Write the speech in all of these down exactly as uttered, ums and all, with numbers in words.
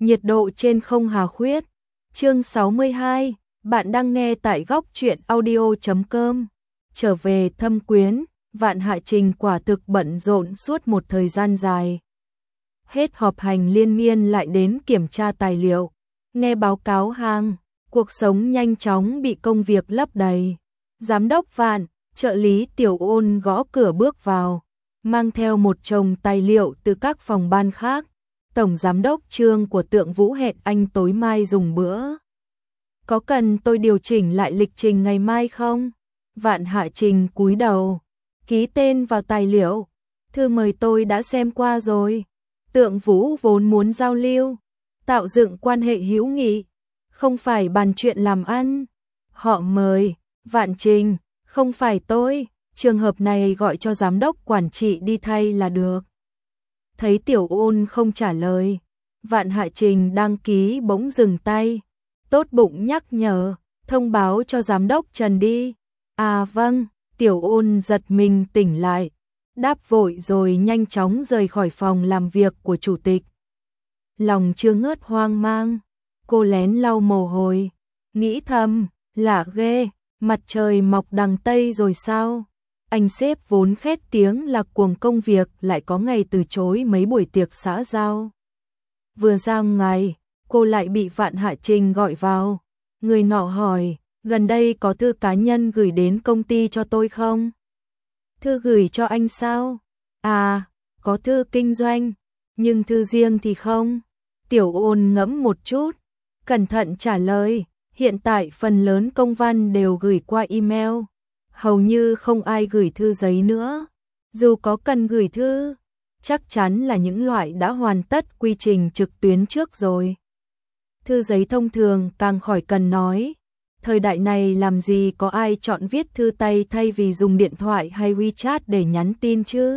Nhiệt độ trên không hà khuyết. Chương sáu mươi hai, bạn đang nghe tại góc truyện audio chấm com. Trở về Thâm Quyến, Vạn Hạ Trình quả thực bận rộn suốt một thời gian dài. Hết họp hành liên miên lại đến kiểm tra tài liệu, nghe báo cáo hàng, cuộc sống nhanh chóng bị công việc lấp đầy. Giám đốc Vạn, trợ lý Tiểu Ôn gõ cửa bước vào, mang theo một chồng tài liệu từ các phòng ban khác. Tổng giám đốc Trương của Tượng Vũ hẹn anh tối mai dùng bữa. Có cần tôi điều chỉnh lại lịch trình ngày mai không? Vạn Hạ Trình cúi đầu, ký tên vào tài liệu. Thư mời tôi đã xem qua rồi. Tượng Vũ vốn muốn giao lưu, tạo dựng quan hệ hữu nghị, không phải bàn chuyện làm ăn. Họ mời, Vạn Trình, không phải tôi, trường hợp này gọi cho giám đốc quản trị đi thay là được. Thấy Tiểu Ôn không trả lời, Vạn Hạ Trình đang ký bỗng dừng tay, tốt bụng nhắc nhở, thông báo cho giám đốc Trần đi. À vâng, Tiểu Ôn giật mình tỉnh lại, đáp vội rồi nhanh chóng rời khỏi phòng làm việc của chủ tịch. Lòng chưa ngớt hoang mang, cô lén lau mồ hôi, nghĩ thầm, lạ ghê, mặt trời mọc đằng Tây rồi sao? Anh sếp vốn khét tiếng là cuồng công việc lại có ngày từ chối mấy buổi tiệc xã giao. Vừa ra ngoài, cô lại bị Vạn Hạ Trình gọi vào. Người nọ hỏi, gần đây có thư cá nhân gửi đến công ty cho tôi không? Thư gửi cho anh sao? À, có thư kinh doanh, nhưng thư riêng thì không. Tiểu Ôn ngẫm một chút, cẩn thận trả lời, hiện tại phần lớn công văn đều gửi qua email. Hầu như không ai gửi thư giấy nữa. Dù có cần gửi thư, chắc chắn là những loại đã hoàn tất quy trình trực tuyến trước rồi. Thư giấy thông thường càng khỏi cần nói. Thời đại này làm gì có ai chọn viết thư tay thay vì dùng điện thoại hay WeChat để nhắn tin chứ?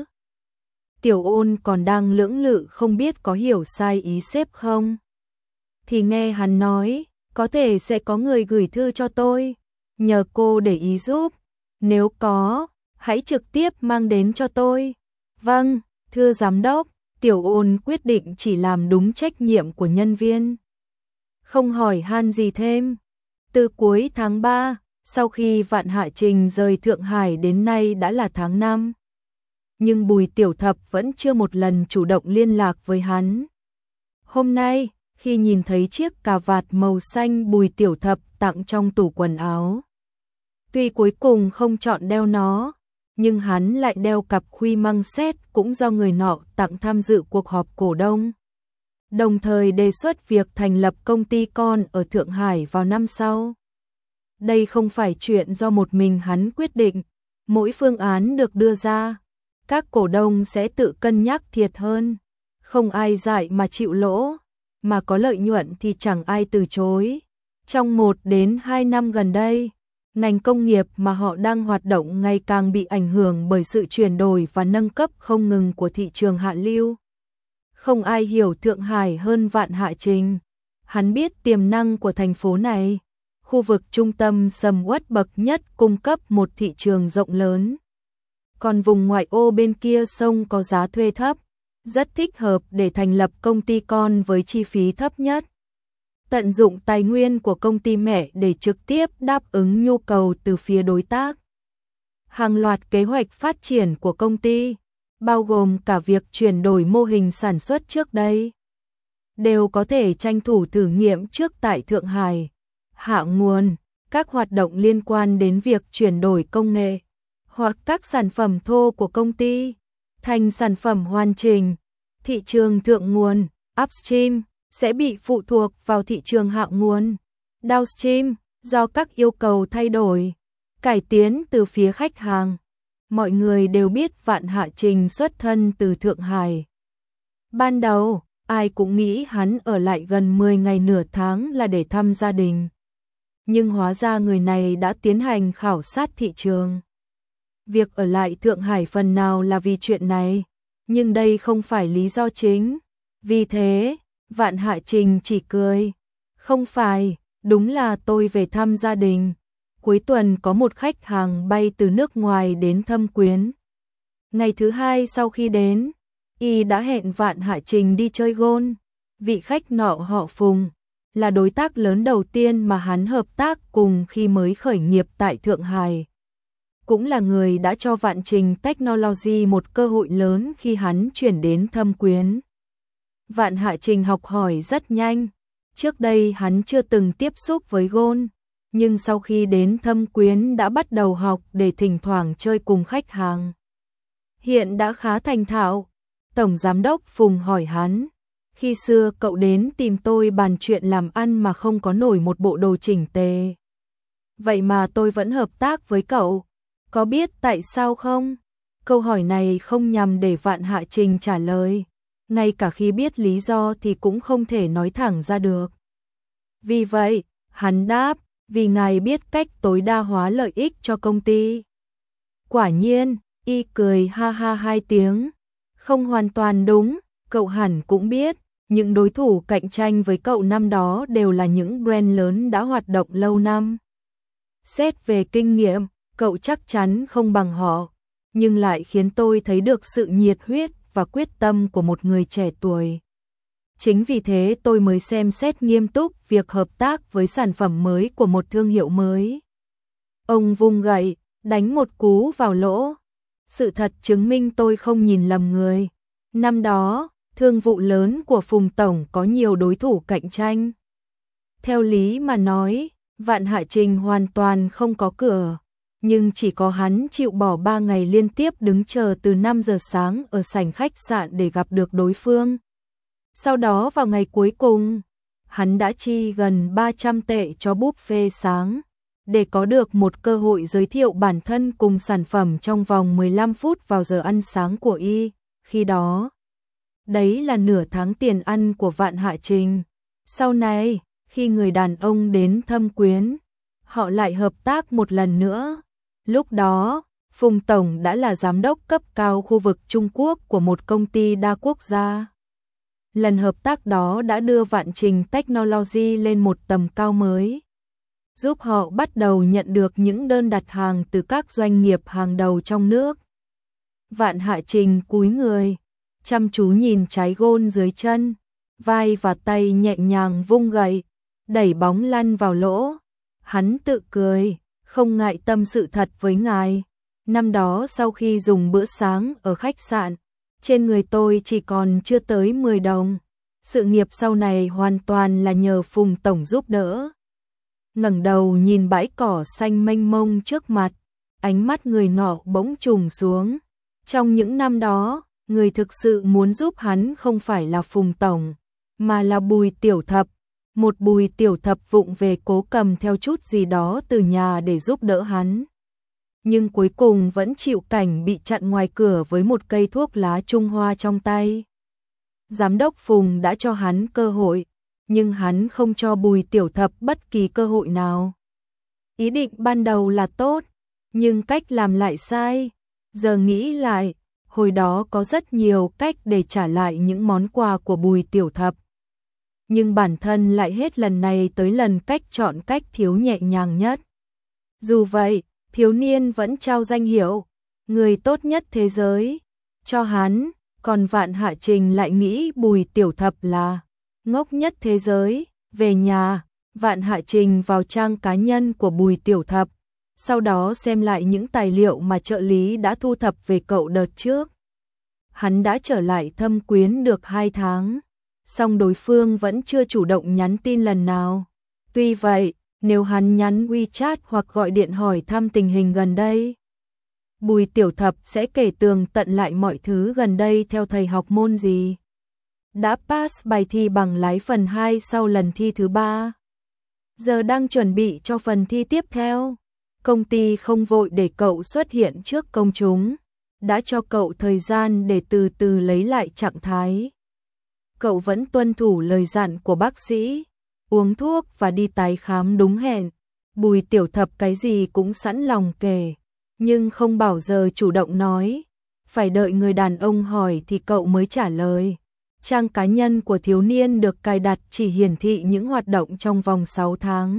Tiểu Ôn còn đang lưỡng lự không biết có hiểu sai ý sếp không. Thì nghe hắn nói, có thể sẽ có người gửi thư cho tôi, nhờ cô để ý giúp. Nếu có, hãy trực tiếp mang đến cho tôi. Vâng, thưa giám đốc, Tiểu Ôn quyết định chỉ làm đúng trách nhiệm của nhân viên. Không hỏi han gì thêm. Từ cuối tháng ba, sau khi Vạn Hạ Trình rời Thượng Hải đến nay đã là tháng năm. Nhưng Bùi Tiểu Thập vẫn chưa một lần chủ động liên lạc với hắn. Hôm nay, khi nhìn thấy chiếc cà vạt màu xanh Bùi Tiểu Thập tặng trong tủ quần áo, tuy cuối cùng không chọn đeo nó, nhưng hắn lại đeo cặp khuy măng xét cũng do người nọ tặng tham dự cuộc họp cổ đông. Đồng thời đề xuất việc thành lập công ty con ở Thượng Hải vào năm sau. Đây không phải chuyện do một mình hắn quyết định, mỗi phương án được đưa ra, các cổ đông sẽ tự cân nhắc thiệt hơn. Không ai dại mà chịu lỗ, mà có lợi nhuận thì chẳng ai từ chối. Trong một đến hai năm gần đây, ngành công nghiệp mà họ đang hoạt động ngày càng bị ảnh hưởng bởi sự chuyển đổi và nâng cấp không ngừng của thị trường hạ lưu. Không ai hiểu Thượng Hải hơn Vạn Hạ Trình. Hắn biết tiềm năng của thành phố này, khu vực trung tâm sầm uất bậc nhất cung cấp một thị trường rộng lớn. Còn vùng ngoại ô bên kia sông có giá thuê thấp, rất thích hợp để thành lập công ty con với chi phí thấp nhất. Tận dụng tài nguyên của công ty mẹ để trực tiếp đáp ứng nhu cầu từ phía đối tác. Hàng loạt kế hoạch phát triển của công ty, bao gồm cả việc chuyển đổi mô hình sản xuất trước đây, đều có thể tranh thủ thử nghiệm trước tại Thượng Hải. Hạ nguồn, các hoạt động liên quan đến việc chuyển đổi công nghệ, hoặc các sản phẩm thô của công ty, thành sản phẩm hoàn chỉnh. Thị trường thượng nguồn, upstream, sẽ bị phụ thuộc vào thị trường hạ nguồn, downstream, do các yêu cầu thay đổi, cải tiến từ phía khách hàng. Mọi người đều biết Vạn Hạ Trình xuất thân từ Thượng Hải. Ban đầu, ai cũng nghĩ hắn ở lại gần mười ngày nửa tháng là để thăm gia đình. Nhưng hóa ra người này đã tiến hành khảo sát thị trường. Việc ở lại Thượng Hải phần nào là vì chuyện này, nhưng đây không phải lý do chính. Vì thế, Vạn Hạ Trình chỉ cười. Không phải, đúng là tôi về thăm gia đình. Cuối tuần có một khách hàng bay từ nước ngoài đến Thâm Quyến. Ngày thứ hai sau khi đến, y đã hẹn Vạn Hạ Trình đi chơi golf. Vị khách nọ họ Phùng, là đối tác lớn đầu tiên mà hắn hợp tác cùng khi mới khởi nghiệp tại Thượng Hải. Cũng là người đã cho Vạn Trình Technology một cơ hội lớn khi hắn chuyển đến Thâm Quyến. Vạn Hạ Trình học hỏi rất nhanh. Trước đây hắn chưa từng tiếp xúc với Gold, nhưng sau khi đến Thâm Quyến đã bắt đầu học để thỉnh thoảng chơi cùng khách hàng. Hiện đã khá thành thạo. Tổng Giám đốc Phùng hỏi hắn, khi xưa cậu đến tìm tôi bàn chuyện làm ăn mà không có nổi một bộ đồ chỉnh tề. Vậy mà tôi vẫn hợp tác với cậu, có biết tại sao không? Câu hỏi này không nhằm để Vạn Hạ Trình trả lời, ngay cả khi biết lý do thì cũng không thể nói thẳng ra được. Vì vậy, hắn đáp, vì ngài biết cách tối đa hóa lợi ích cho công ty. Quả nhiên, y cười ha ha hai tiếng, không hoàn toàn đúng, cậu hẳn cũng biết, những đối thủ cạnh tranh với cậu năm đó đều là những brand lớn đã hoạt động lâu năm. Xét về kinh nghiệm, cậu chắc chắn không bằng họ, nhưng lại khiến tôi thấy được sự nhiệt huyết và quyết tâm của một người trẻ tuổi. Chính vì thế tôi mới xem xét nghiêm túc việc hợp tác với sản phẩm mới của một thương hiệu mới. Ông vung gậy, đánh một cú vào lỗ. Sự thật chứng minh tôi không nhìn lầm người. Năm đó, thương vụ lớn của Phùng Tổng có nhiều đối thủ cạnh tranh. Theo lý mà nói, Vạn Hạ Trình hoàn toàn không có cửa, nhưng chỉ có hắn chịu bỏ ba ngày liên tiếp đứng chờ từ năm giờ sáng ở sảnh khách sạn để gặp được đối phương. Sau đó vào ngày cuối cùng, hắn đã chi gần ba trăm tệ cho buffet sáng, để có được một cơ hội giới thiệu bản thân cùng sản phẩm trong vòng mười lăm phút vào giờ ăn sáng của y. Khi đó, đấy là nửa tháng tiền ăn của Vạn Hạ Trình. Sau này, khi người đàn ông đến Thâm Quyến, họ lại hợp tác một lần nữa. Lúc đó, Phùng Tổng đã là giám đốc cấp cao khu vực Trung Quốc của một công ty đa quốc gia. Lần hợp tác đó đã đưa Vạn Trình Technology lên một tầm cao mới, giúp họ bắt đầu nhận được những đơn đặt hàng từ các doanh nghiệp hàng đầu trong nước. Vạn Hạ Trình cúi người, chăm chú nhìn trái gôn dưới chân, vai và tay nhẹ nhàng vung gậy, đẩy bóng lăn vào lỗ. Hắn tự cười, không ngại tâm sự thật với ngài. Năm đó sau khi dùng bữa sáng ở khách sạn, trên người tôi chỉ còn chưa tới mười đồng. Sự nghiệp sau này hoàn toàn là nhờ Phùng Tổng giúp đỡ. Ngẩng đầu nhìn bãi cỏ xanh mênh mông trước mặt, ánh mắt người nọ bỗng trùng xuống. Trong những năm đó, người thực sự muốn giúp hắn không phải là Phùng Tổng, mà là Bùi Tiểu Thập. Một Bùi Tiểu Thập vụng về cố cầm theo chút gì đó từ nhà để giúp đỡ hắn. Nhưng cuối cùng vẫn chịu cảnh bị chặn ngoài cửa với một cây thuốc lá Trung Hoa trong tay. Giám đốc Phùng đã cho hắn cơ hội, nhưng hắn không cho Bùi Tiểu Thập bất kỳ cơ hội nào. Ý định ban đầu là tốt, nhưng cách làm lại sai. Giờ nghĩ lại, hồi đó có rất nhiều cách để trả lại những món quà của Bùi Tiểu Thập. Nhưng bản thân lại hết lần này tới lần cách chọn cách thiếu nhẹ nhàng nhất. Dù vậy, thiếu niên vẫn trao danh hiệu người tốt nhất thế giới cho hắn, còn Vạn Hạ Trình lại nghĩ Bùi Tiểu Thập là ngốc nhất thế giới. Về nhà, Vạn Hạ Trình vào trang cá nhân của Bùi Tiểu Thập, sau đó xem lại những tài liệu mà trợ lý đã thu thập về cậu đợt trước. Hắn đã trở lại Thâm Quyến được hai tháng, song đối phương vẫn chưa chủ động nhắn tin lần nào. Tuy vậy, nếu hắn nhắn WeChat hoặc gọi điện hỏi thăm tình hình gần đây, Bùi Tiểu Thập sẽ kể tường tận lại mọi thứ gần đây theo thầy học môn gì. Đã pass bài thi bằng lái phần hai sau lần thi thứ ba. Giờ đang chuẩn bị cho phần thi tiếp theo. Công ty không vội để cậu xuất hiện trước công chúng, đã cho cậu thời gian để từ từ lấy lại trạng thái. Cậu vẫn tuân thủ lời dặn của bác sĩ, uống thuốc và đi tái khám đúng hẹn. Bùi Tiểu Thập cái gì cũng sẵn lòng kể, nhưng không bao giờ chủ động nói. Phải đợi người đàn ông hỏi thì cậu mới trả lời. Trang cá nhân của thiếu niên được cài đặt chỉ hiển thị những hoạt động trong vòng sáu tháng.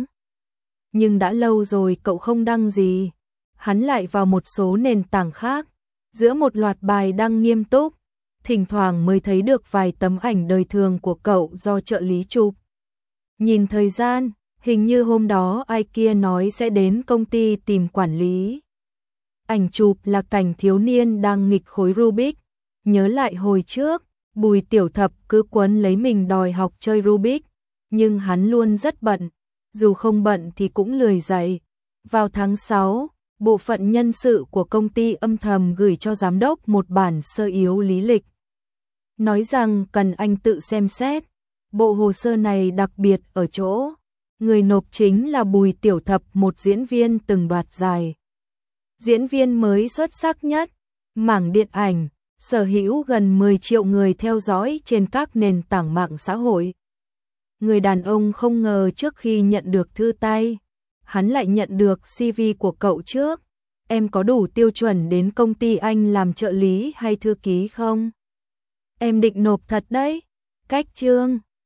Nhưng đã lâu rồi cậu không đăng gì. Hắn lại vào một số nền tảng khác, giữa một loạt bài đăng nghiêm túc, thỉnh thoảng mới thấy được vài tấm ảnh đời thường của cậu do trợ lý chụp. Nhìn thời gian, hình như hôm đó ai kia nói sẽ đến công ty tìm quản lý. Ảnh chụp là cảnh thiếu niên đang nghịch khối Rubik. Nhớ lại hồi trước, Bùi Tiểu Thập cứ quấn lấy mình đòi học chơi Rubik, nhưng hắn luôn rất bận, dù không bận thì cũng lười dậy. Vào tháng sáu, bộ phận nhân sự của công ty âm thầm gửi cho giám đốc một bản sơ yếu lý lịch, nói rằng cần anh tự xem xét. Bộ hồ sơ này đặc biệt ở chỗ, người nộp chính là Bùi Tiểu Thập, một diễn viên từng đoạt giải diễn viên mới xuất sắc nhất mảng điện ảnh, sở hữu gần mười triệu người theo dõi trên các nền tảng mạng xã hội. Người đàn ông không ngờ trước khi nhận được thư tay, hắn lại nhận được xê vê của cậu trước. Em có đủ tiêu chuẩn đến công ty anh làm trợ lý hay thư ký không? Em định nộp thật đấy. Cách chương